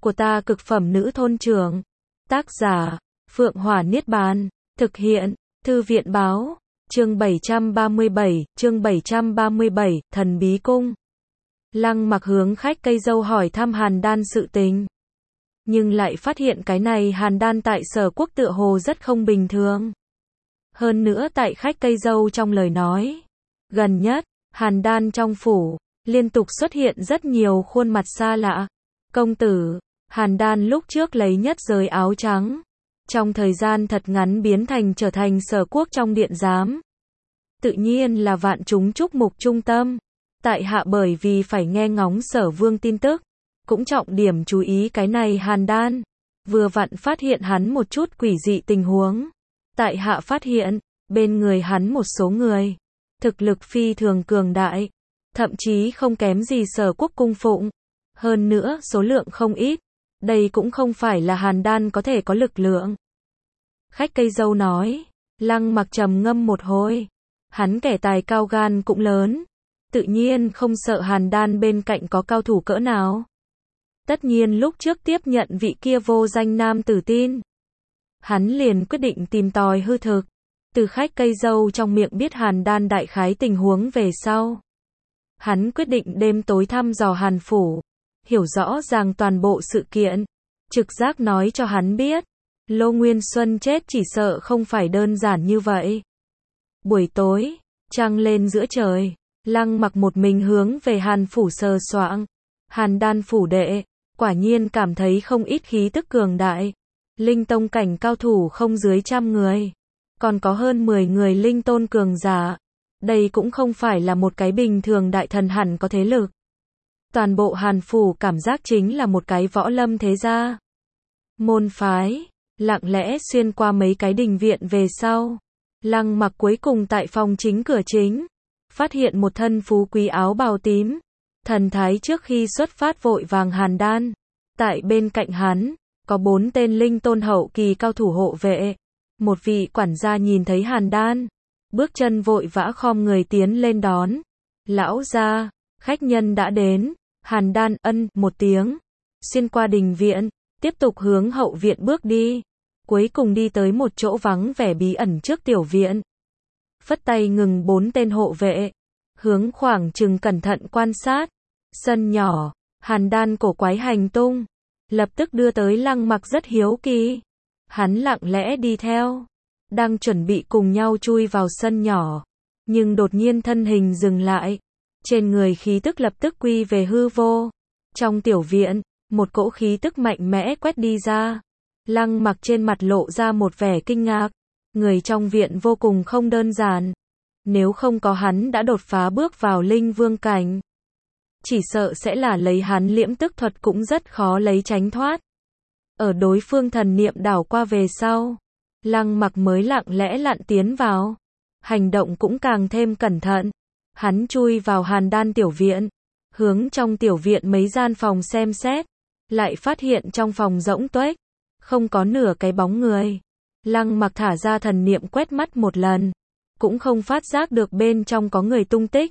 của ta cực phẩm nữ thôn trưởng. Tác giả, Phượng Hỏa Niết Bàn. Thực hiện, Thư viện báo. Chương 737, Thần Bí Cung. Lăng Mặc hướng khách cây dâu hỏi thăm Hàn Đan sự tình. Nhưng lại phát hiện cái này Hàn Đan tại Sở Quốc tựa hồ rất không bình thường. Hơn nữa tại khách cây dâu trong lời nói, gần nhất, Hàn Đan trong phủ, liên tục xuất hiện rất nhiều khuôn mặt xa lạ. Công tử, Hàn Đan lúc trước lấy nhất giới áo trắng, trong thời gian thật ngắn biến thành trở thành Sở Quốc trong điện giám. Tự nhiên là vạn chúng chúc mục trung tâm. Tại hạ bởi vì phải nghe ngóng Sở Vương tin tức, cũng trọng điểm chú ý cái này Hàn Đan. Vừa vặn phát hiện hắn một chút quỷ dị tình huống. Tại hạ phát hiện, bên người hắn một số người, thực lực phi thường cường đại, thậm chí không kém gì Sở Quốc cung phụng. Hơn nữa số lượng không ít, đây cũng không phải là Hàn Đan có thể có lực lượng. Khách cây dâu nói, Lăng Mặc trầm ngâm một hồi. Hắn kẻ tài cao gan cũng lớn, tự nhiên không sợ Hàn Đan bên cạnh có cao thủ cỡ nào. Tất nhiên lúc trước tiếp nhận vị kia vô danh nam tử tin, hắn liền quyết định tìm tòi hư thực. Từ khách cây dâu trong miệng biết Hàn Đan đại khái tình huống về sau, hắn quyết định đêm tối thăm dò Hàn phủ, hiểu rõ ràng toàn bộ sự kiện. Trực giác nói cho hắn biết, Lô Nguyên Xuân chết chỉ sợ không phải đơn giản như vậy. Buổi tối, trăng lên giữa trời, Lăng Mặc một mình hướng về Hàn phủ sờ soạng. Hàn Đan phủ đệ, quả nhiên cảm thấy không ít khí tức cường đại. Linh tông cảnh cao thủ không dưới 100 người, còn có hơn 10 người linh tôn cường giả. Đây cũng không phải là một cái bình thường đại thần hẳn có thế lực. Toàn bộ Hàn phủ cảm giác chính là một cái võ lâm thế gia. Môn phái, lặng lẽ xuyên qua mấy cái đình viện về sau. Lăng Mặc cuối cùng tại phòng chính cửa chính, phát hiện một thân phú quý áo bào tím. Thần thái trước khi xuất phát vội vàng Hàn Đan. Tại bên cạnh hắn, có 4 tên linh tôn hậu kỳ cao thủ hộ vệ. Một vị quản gia nhìn thấy Hàn Đan, bước chân vội vã khom người tiến lên đón. Lão gia, khách nhân đã đến. Hàn Đan ân một tiếng, xuyên qua đình viện, tiếp tục hướng hậu viện bước đi. Cuối cùng đi tới một chỗ vắng vẻ bí ẩn trước tiểu viện. Phất tay ngừng 4 tên hộ vệ, hướng khoảng chừng cẩn thận quan sát. Sân nhỏ, Hàn Đan cổ quái hành tung, lập tức đưa tới Lăng Mặc rất hiếu kỳ. Hắn lặng lẽ đi theo, đang chuẩn bị cùng nhau chui vào sân nhỏ, nhưng đột nhiên thân hình dừng lại, trên người khí tức lập tức quy về hư vô. Trong tiểu viện, một cỗ khí tức mạnh mẽ quét đi ra. Lăng Mặc trên mặt lộ ra một vẻ kinh ngạc, người trong viện vô cùng không đơn giản. Nếu không có hắn đã đột phá bước vào linh vương cảnh, chỉ sợ sẽ là lấy hắn liễm tức thuật cũng rất khó lấy tránh thoát. Ở đối phương thần niệm đảo qua về sau, Lăng Mặc mới lặng lẽ lặn tiến vào, hành động cũng càng thêm cẩn thận. Hắn chui vào Hàn Đan tiểu viện, hướng trong tiểu viện mấy gian phòng xem xét, lại phát hiện trong phòng rỗng tuếch, không có nửa cái bóng người. Lăng Mặc thả ra thần niệm quét mắt một lần, cũng không phát giác được bên trong có người tung tích.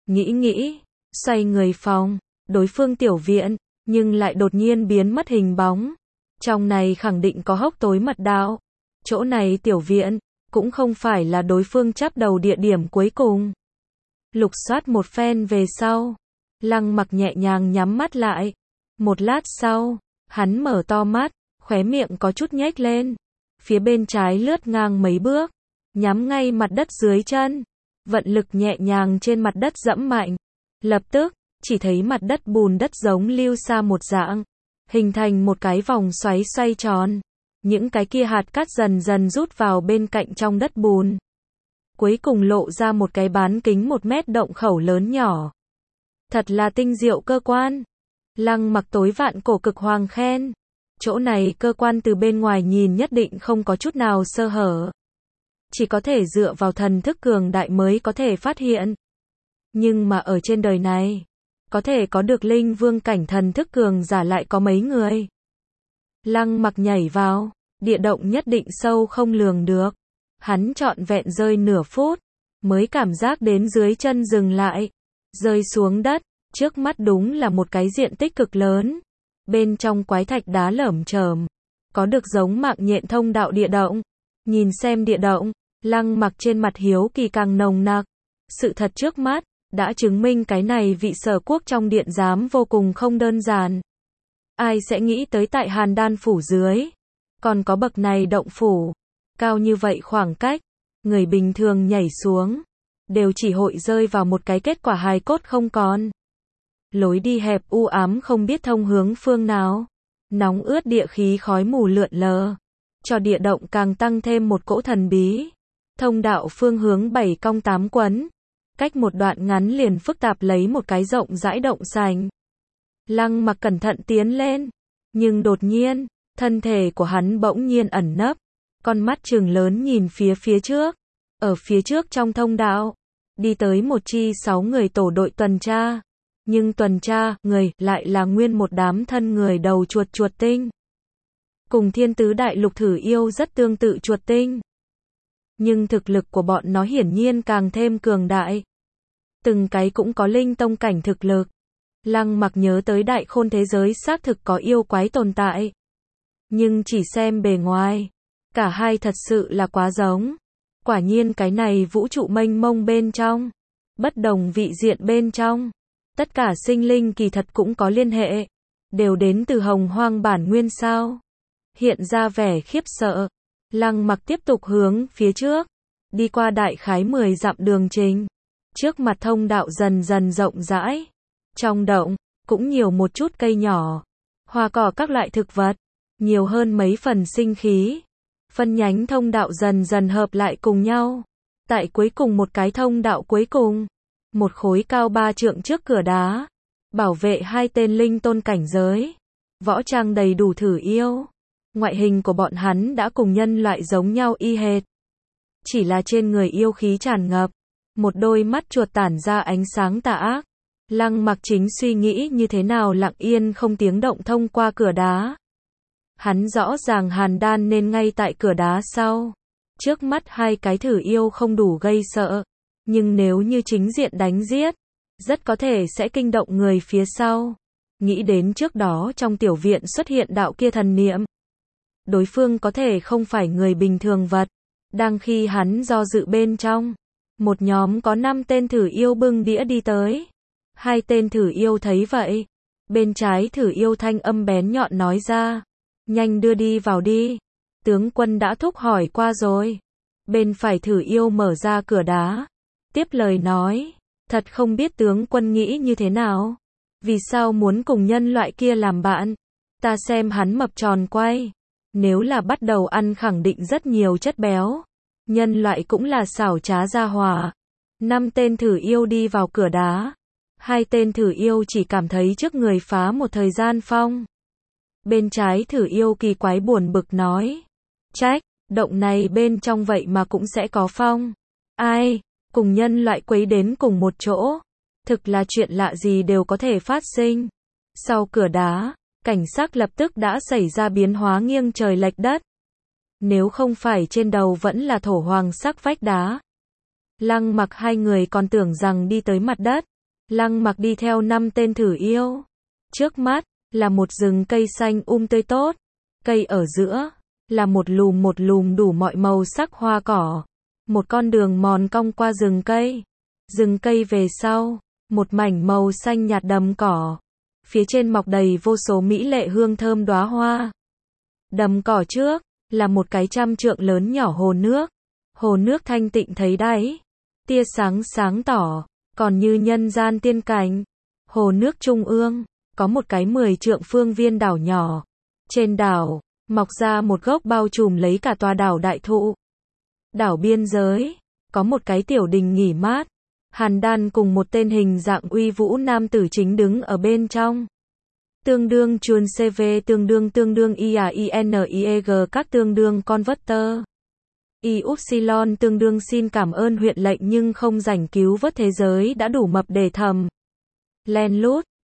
Nghĩ, xoay người phòng, đối phương tiểu viện, nhưng lại đột nhiên biến mất hình bóng. Trong này khẳng định có hốc tối mật đạo. Chỗ này tiểu viện, cũng không phải là đối phương chắp đầu địa điểm cuối cùng. Lục soát một phen về sau, Lăng Mặc nhẹ nhàng nhắm mắt lại. Một lát sau, hắn mở to mắt, khóe miệng có chút nhếch lên. Phía bên trái lướt ngang mấy bước, nhắm ngay mặt đất dưới chân. Vận lực nhẹ nhàng trên mặt đất dẫm mạnh. Lập tức, chỉ thấy mặt đất bùn đất giống lưu sa một dạng, hình thành một cái vòng xoáy xoay tròn. Những cái kia hạt cát dần dần rút vào bên cạnh trong đất bùn. Cuối cùng lộ ra một cái bán kính 1 mét động khẩu lớn nhỏ. Thật là tinh diệu cơ quan. Lăng Mặc tối vạn cổ cực hoàng khen. Chỗ này cơ quan từ bên ngoài nhìn nhất định không có chút nào sơ hở. Chỉ có thể dựa vào thần thức cường đại mới có thể phát hiện. Nhưng mà ở trên đời này, có thể có được linh vương cảnh thần thức cường giả lại có mấy người. Lăng Mặc nhảy vào, địa động nhất định sâu không lường được. Hắn trọn vẹn rơi nửa phút, mới cảm giác đến dưới chân dừng lại. Rơi xuống đất, trước mắt đúng là một cái diện tích cực lớn. Bên trong quái thạch đá lởm chởm, có được giống mạng nhện thông đạo địa động. Nhìn xem địa động, Lăng Mặc trên mặt hiếu kỳ càng nồng nặc. Sự thật trước mắt đã chứng minh cái này vị Sở Quốc trong điện giám vô cùng không đơn giản. Ai sẽ nghĩ tới tại Hàn Đan phủ dưới còn có bậc này động phủ, cao như vậy khoảng cách, người bình thường nhảy xuống đều chỉ hội rơi vào một cái kết quả hài cốt không còn. Lối đi hẹp u ám không biết thông hướng phương nào, nóng ướt địa khí khói mù lượn lờ, cho địa động càng tăng thêm một cỗ thần bí. Thông đạo phương hướng 7 cong 8 quấn, cách một đoạn ngắn liền phức tạp lấy một cái rộng rãi động sành. Lăng Mặc cẩn thận tiến lên, nhưng đột nhiên, thân thể của hắn bỗng nhiên ẩn nấp, con mắt trừng lớn nhìn phía trước. Ở phía trước trong thông đạo, đi tới một chi 6 người tổ đội tuần tra. Nhưng tuần tra, người, lại là nguyên một đám thân người đầu chuột tinh. Cùng Thiên Tứ Đại Lục thử yêu rất tương tự chuột tinh. Nhưng thực lực của bọn nó hiển nhiên càng thêm cường đại. Từng cái cũng có linh tông cảnh thực lực. Lăng Mặc nhớ tới đại khôn thế giới xác thực có yêu quái tồn tại. Nhưng chỉ xem bề ngoài, cả hai thật sự là quá giống. Quả nhiên cái này vũ trụ mênh mông bên trong, bất đồng vị diện bên trong, tất cả sinh linh kỳ thật cũng có liên hệ, đều đến từ hồng hoang bản nguyên sao. Hiện ra vẻ khiếp sợ, Lăng Mặc tiếp tục hướng phía trước, đi qua đại khái 10 dặm đường trình. Trước mặt thông đạo dần dần rộng rãi, trong động cũng nhiều một chút cây nhỏ, hoa cỏ các loại thực vật, nhiều hơn mấy phần sinh khí. Phân nhánh thông đạo dần dần hợp lại cùng nhau. Tại cuối cùng một cái thông đạo cuối cùng, một khối cao 3 trượng trước cửa đá, bảo vệ hai tên linh tôn cảnh giới, võ trang đầy đủ thử yêu. Ngoại hình của bọn hắn đã cùng nhân loại giống nhau y hệt, chỉ là trên người yêu khí tràn ngập, một đôi mắt chuột tản ra ánh sáng tà ác. Lăng Mặc chính suy nghĩ như thế nào lặng yên không tiếng động thông qua cửa đá. Hắn rõ ràng Hàn Đan nên ngay tại cửa đá sau. Trước mắt hai cái thử yêu không đủ gây sợ, nhưng nếu như chính diện đánh giết, rất có thể sẽ kinh động người phía sau. Nghĩ đến trước đó trong tiểu viện xuất hiện đạo kia thần niệm, đối phương có thể không phải người bình thường vật. Đang khi hắn do dự bên trong, một nhóm có 5 tên thử yêu bưng đĩa đi tới. Hai tên thử yêu thấy vậy, bên trái thử yêu thanh âm bén nhọn nói ra, nhanh đưa đi vào đi, tướng quân đã thúc hỏi qua rồi. Bên phải thử yêu mở ra cửa đá, tiếp lời nói, thật không biết tướng quân nghĩ như thế nào, vì sao muốn cùng nhân loại kia làm bạn. Ta xem hắn mập tròn quay, nếu là bắt đầu ăn khẳng định rất nhiều chất béo. Nhân loại cũng là xảo trá gia hỏa. 5 tên thử yêu đi vào cửa đá, hai tên thử yêu chỉ cảm thấy trước người phá một thời gian phong. Bên trái thử yêu kỳ quái buồn bực nói, trách, động này bên trong vậy mà cũng sẽ có phong. Ai, cùng nhân loại quấy đến cùng một chỗ, thực là chuyện lạ gì đều có thể phát sinh. Sau cửa đá, cảnh sắc lập tức đã xảy ra biến hóa nghiêng trời lệch đất. Nếu không phải trên đầu vẫn là thổ hoàng sắc vách đá, Lăng Mặc hai người còn tưởng rằng đi tới mặt đất. Lăng Mặc đi theo 5 tên thử yêu. Trước mắt là một rừng cây xanh tươi tốt, cây ở giữa là một lùm đủ mọi màu sắc hoa cỏ. Một con đường mòn cong qua rừng cây. Rừng cây về sau, một mảnh màu xanh nhạt đầm cỏ. Phía trên mọc đầy vô số mỹ lệ hương thơm đóa hoa. Đầm cỏ trước là một cái 100 trượng lớn nhỏ hồ nước. Hồ nước thanh tịnh thấy đáy, tia sáng sáng tỏ, còn như nhân gian tiên cảnh. Hồ nước trung ương có một cái 10 trượng phương viên đảo nhỏ. Trên đảo mọc ra một gốc bao trùm lấy cả tòa đảo đại thụ. Đảo biên giới có một cái tiểu đình nghỉ mát. Hàn Đan cùng một tên hình dạng uy vũ nam tử chính đứng ở bên trong. Tương đương chuồn CV tương đương IAINIEG các tương đương converter. Upsilon tương đương xin cảm ơn huyện lệnh nhưng không rảnh cứu vớt thế giới đã đủ mập để thầm. Len lút,